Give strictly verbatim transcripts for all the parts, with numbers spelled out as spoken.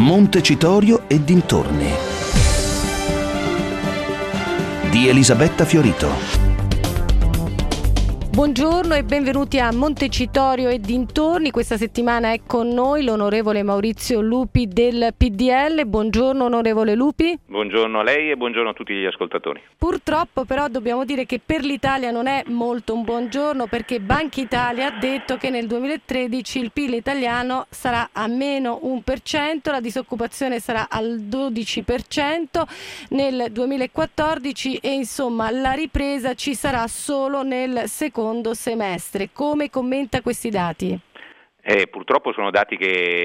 Montecitorio e dintorni di Elisabetta Fiorito. Buongiorno e benvenuti a Montecitorio e dintorni. Questa settimana è con noi l'onorevole Maurizio Lupi del P D L. Buongiorno onorevole Lupi. Buongiorno a lei e buongiorno a tutti gli ascoltatori. Purtroppo però dobbiamo dire che per l'Italia non è molto un buongiorno, perché Banca Italia ha detto che nel duemilatredici il P I L italiano sarà a meno uno per cento, la disoccupazione sarà al dodici per cento nel duemilaquattordici e insomma la ripresa ci sarà solo nel secondo semestre. Come commenta questi dati? Eh, purtroppo sono dati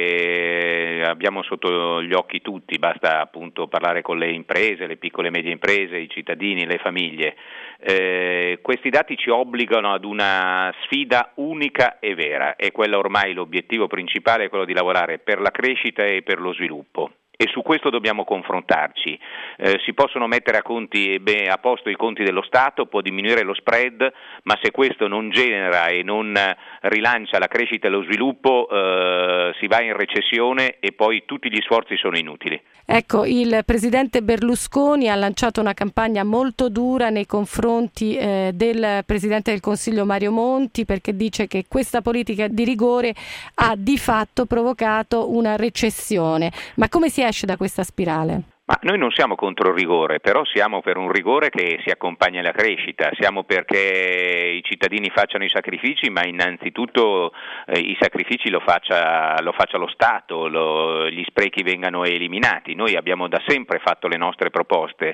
che abbiamo sotto gli occhi tutti, basta appunto parlare con le imprese, le piccole e medie imprese, i cittadini, le famiglie. Eh, questi dati ci obbligano ad una sfida unica e vera, e quella ormai l'obiettivo principale è quello di lavorare per la crescita e per lo sviluppo. E su questo dobbiamo confrontarci. Eh, si possono mettere a, conti, beh, a posto i conti dello Stato, può diminuire lo spread, ma se questo non genera e non rilancia la crescita e lo sviluppo, eh, si va in recessione e poi tutti gli sforzi sono inutili. Ecco, il presidente Berlusconi ha lanciato una campagna molto dura nei confronti eh, del presidente del Consiglio Mario Monti, perché dice che questa politica di rigore ha di fatto provocato una recessione. Ma come si esce da questa spirale? Ma noi non siamo contro il rigore, però siamo per un rigore che si accompagna alla crescita, siamo perché i cittadini facciano i sacrifici, ma innanzitutto eh, i sacrifici lo faccia, lo faccia lo Stato, lo, gli sprechi vengano eliminati. Noi abbiamo da sempre fatto le nostre proposte,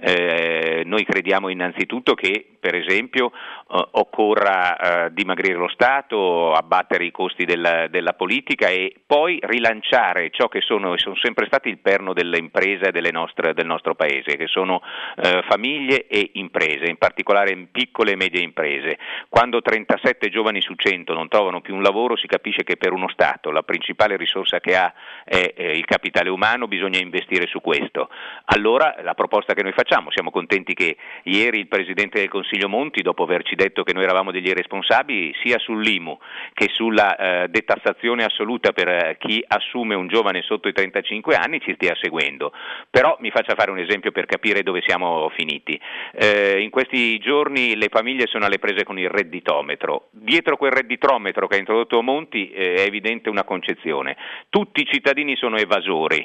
eh, noi crediamo innanzitutto che per esempio eh, occorra eh, dimagrire lo Stato, abbattere i costi della, della politica e poi rilanciare ciò che sono, sono sempre stati il perno delle imprese delle nostre, del nostro paese, che sono eh, famiglie e imprese, in particolare piccole e medie imprese. Quando trentasette giovani su cento non trovano più un lavoro, si capisce che per uno Stato la principale risorsa che ha è eh, il capitale umano, bisogna investire su questo. Allora la proposta che noi facciamo, siamo contenti che ieri il Presidente del Consiglio Monti, dopo averci detto che noi eravamo degli irresponsabili, sia sull'I M U che sulla eh, detassazione assoluta per eh, chi assume un giovane sotto i trentacinque anni, ci stia seguendo. Però mi faccia fare un esempio per capire dove siamo finiti. Eh, in questi giorni le famiglie sono alle prese con il redditometro. Dietro quel redditometro che ha introdotto Monti eh, è evidente una concezione. Tutti i cittadini sono evasori.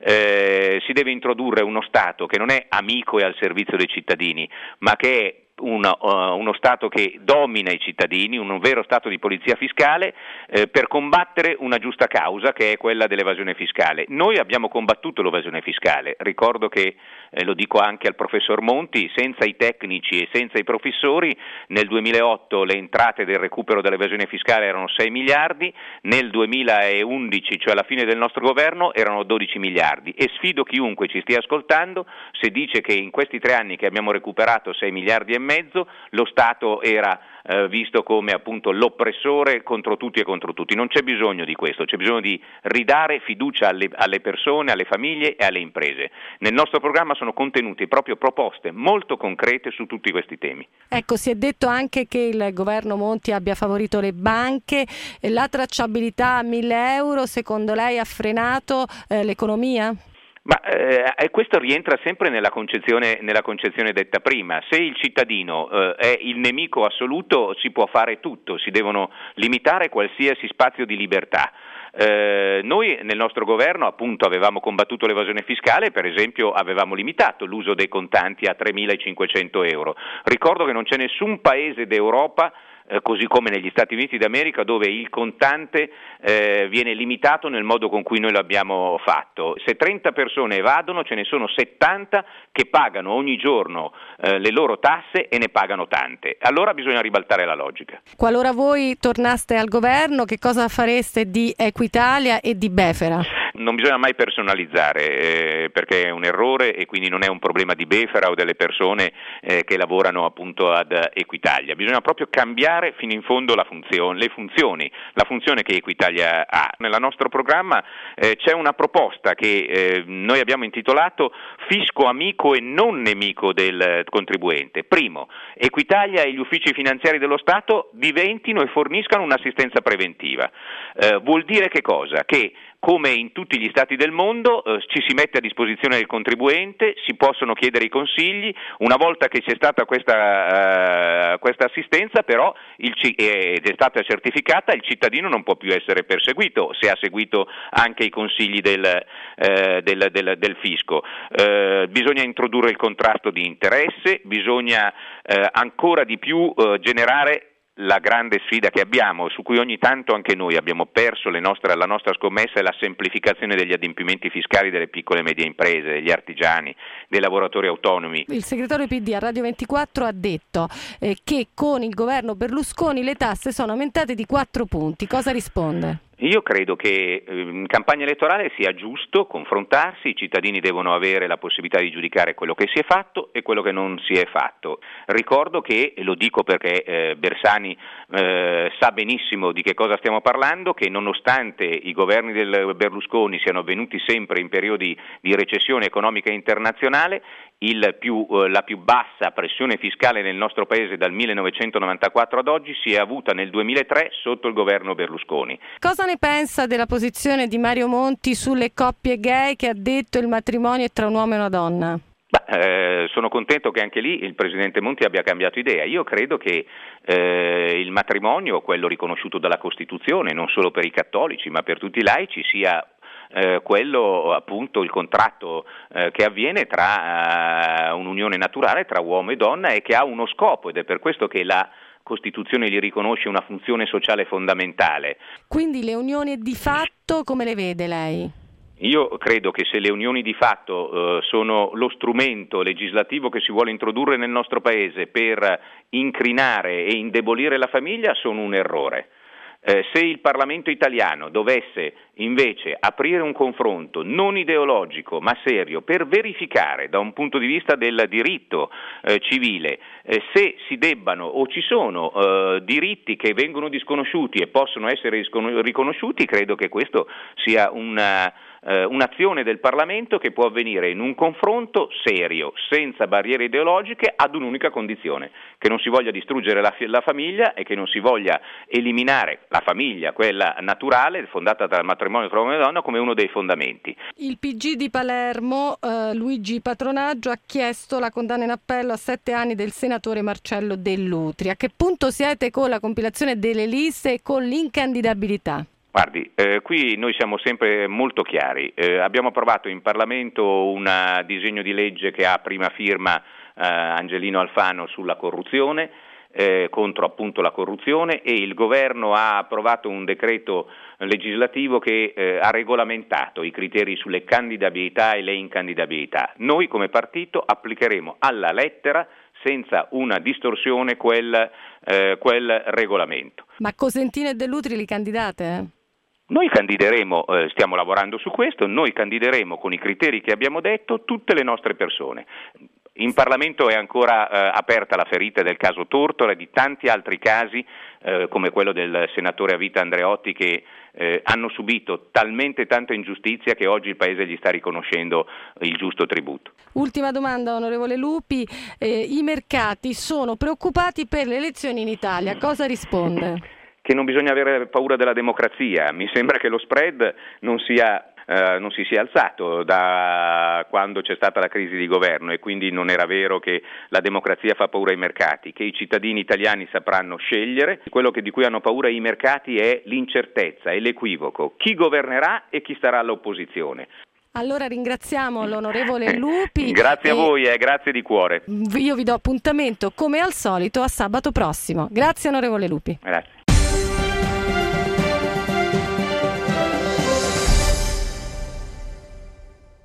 Eh, si deve introdurre uno Stato che non è amico e al servizio dei cittadini, ma che è Una, uh, uno Stato che domina i cittadini, un vero Stato di polizia fiscale eh, per combattere una giusta causa che è quella dell'evasione fiscale. Noi abbiamo combattuto l'evasione fiscale, ricordo che, eh, lo dico anche al professor Monti, senza i tecnici e senza i professori nel duemilaotto le entrate del recupero dell'evasione fiscale erano sei miliardi, nel duemilaundici, cioè alla fine del nostro governo, erano dodici miliardi e sfido chiunque ci stia ascoltando se dice che in questi tre anni che abbiamo recuperato sei miliardi e mezzo, lo Stato era eh, visto come appunto l'oppressore contro tutti e contro tutti. Non c'è bisogno di questo, c'è bisogno di ridare fiducia alle, alle persone, alle famiglie e alle imprese. Nel nostro programma sono contenute proprio proposte molto concrete su tutti questi temi. Ecco, si è detto anche che il governo Monti abbia favorito le banche, la tracciabilità a mille euro, secondo lei ha frenato eh, l'economia? Ma eh, questo rientra sempre nella concezione, nella concezione detta prima. Se il cittadino eh, è il nemico assoluto, si può fare tutto, si devono limitare qualsiasi spazio di libertà. Eh, noi nel nostro governo appunto avevamo combattuto l'evasione fiscale, per esempio avevamo limitato l'uso dei contanti a tremilacinquecento euro. Ricordo che non c'è nessun paese d'Europa, eh, così come negli Stati Uniti d'America, dove il contante eh, viene limitato nel modo con cui noi l'abbiamo fatto. Se trenta persone evadono, ce ne sono settanta che pagano ogni giorno eh, le loro tasse e ne pagano tante. Allora bisogna ribaltare la logica. Qualora voi tornaste al governo, che cosa fareste di Equitalia e di Befera? Non bisogna mai personalizzare eh, perché è un errore e quindi non è un problema di Befera o delle persone eh, che lavorano appunto ad Equitalia. Bisogna proprio cambiare fino in fondo la funzione, le funzioni, la funzione che Equitalia ha. Nel nostro programma eh, c'è una proposta che eh, noi abbiamo intitolato Fisco amico e non nemico del contribuente. Primo, Equitalia e gli uffici finanziari dello Stato diventino e forniscano un'assistenza preventiva. Eh, vuol dire che cosa? Che come in tutti gli stati del mondo eh, ci si mette a disposizione del contribuente, si possono chiedere i consigli, una volta che c'è stata questa, uh, questa assistenza però il, ed è stata certificata, il cittadino non può più essere perseguito se ha seguito anche i consigli del, uh, del, del, del fisco. Uh, bisogna introdurre il contrasto di interesse, bisogna uh, ancora di più uh, generare la grande sfida che abbiamo, su cui ogni tanto anche noi abbiamo perso le nostre, la nostra scommessa, è la semplificazione degli adempimenti fiscali delle piccole e medie imprese, degli artigiani, dei lavoratori autonomi. Il segretario P D a Radio ventiquattro ha detto eh, che con il governo Berlusconi le tasse sono aumentate di quattro punti. Cosa risponde? Io credo che in campagna elettorale sia giusto confrontarsi, i cittadini devono avere la possibilità di giudicare quello che si è fatto e quello che non si è fatto. Ricordo che, e lo dico perché eh, Bersani eh, sa benissimo di che cosa stiamo parlando, che nonostante i governi del Berlusconi siano avvenuti sempre in periodi di recessione economica internazionale, il più, eh, la più bassa pressione fiscale nel nostro paese dal millenovecentonovantaquattro ad oggi si è avuta nel duemilatré sotto il governo Berlusconi. Cosa ne pensa della posizione di Mario Monti sulle coppie gay, che ha detto il matrimonio è tra un uomo e una donna? Beh, eh, sono contento che anche lì il Presidente Monti abbia cambiato idea. Io credo che eh, il matrimonio, quello riconosciuto dalla Costituzione, non solo per i cattolici ma per tutti i laici, sia Eh, quello appunto il contratto eh, che avviene tra eh, un'unione naturale tra uomo e donna e che ha uno scopo, ed è per questo che la Costituzione gli riconosce una funzione sociale fondamentale. Quindi le unioni di fatto come le vede lei? Io credo che se le unioni di fatto eh, sono lo strumento legislativo che si vuole introdurre nel nostro Paese per incrinare e indebolire la famiglia, sono un errore. Eh, se il Parlamento italiano dovesse invece aprire un confronto non ideologico ma serio per verificare da un punto di vista del diritto eh, civile eh, se si debbano o ci sono eh, diritti che vengono disconosciuti e possono essere discon- riconosciuti, credo che questo sia una Uh, un'azione del Parlamento che può avvenire in un confronto serio, senza barriere ideologiche, ad un'unica condizione: che non si voglia distruggere la, la famiglia e che non si voglia eliminare la famiglia, quella naturale, fondata dal matrimonio tra uomo e donna, come uno dei fondamenti. Il P G di Palermo, uh, Luigi Patronaggio, ha chiesto la condanna in appello a sette anni del senatore Marcello Dell'Utri. A che punto siete con la compilazione delle liste e con l'incandidabilità? Guardi, eh, qui noi siamo sempre molto chiari. Eh, abbiamo approvato in Parlamento un disegno di legge che ha prima firma eh, Angelino Alfano sulla corruzione, eh, contro appunto la corruzione, e il governo ha approvato un decreto legislativo che eh, ha regolamentato i criteri sulle candidabilità e le incandidabilità. Noi come partito applicheremo alla lettera, senza una distorsione, quel, eh, quel regolamento. Ma Cosentino e Dell'Utri li candidate? Eh? Noi candideremo, eh, stiamo lavorando su questo, noi candideremo con i criteri che abbiamo detto tutte le nostre persone. In Parlamento è ancora eh, aperta la ferita del caso Tortora e di tanti altri casi eh, come quello del senatore a vita Andreotti, che eh, hanno subito talmente tanta ingiustizia che oggi il Paese gli sta riconoscendo il giusto tributo. Ultima domanda, onorevole Lupi. Eh, i mercati sono preoccupati per le elezioni in Italia. Cosa risponde? Che non bisogna avere paura della democrazia. Mi sembra che lo spread non sia eh, non si sia alzato da quando c'è stata la crisi di governo, e quindi non era vero che la democrazia fa paura ai mercati, che i cittadini italiani sapranno scegliere. Quello che, di cui hanno paura i mercati è l'incertezza e l'equivoco, chi governerà e chi starà all'opposizione. Allora ringraziamo l'onorevole Lupi. Grazie a voi e eh, grazie di cuore. Io vi do appuntamento come al solito a sabato prossimo. Grazie onorevole Lupi. Grazie.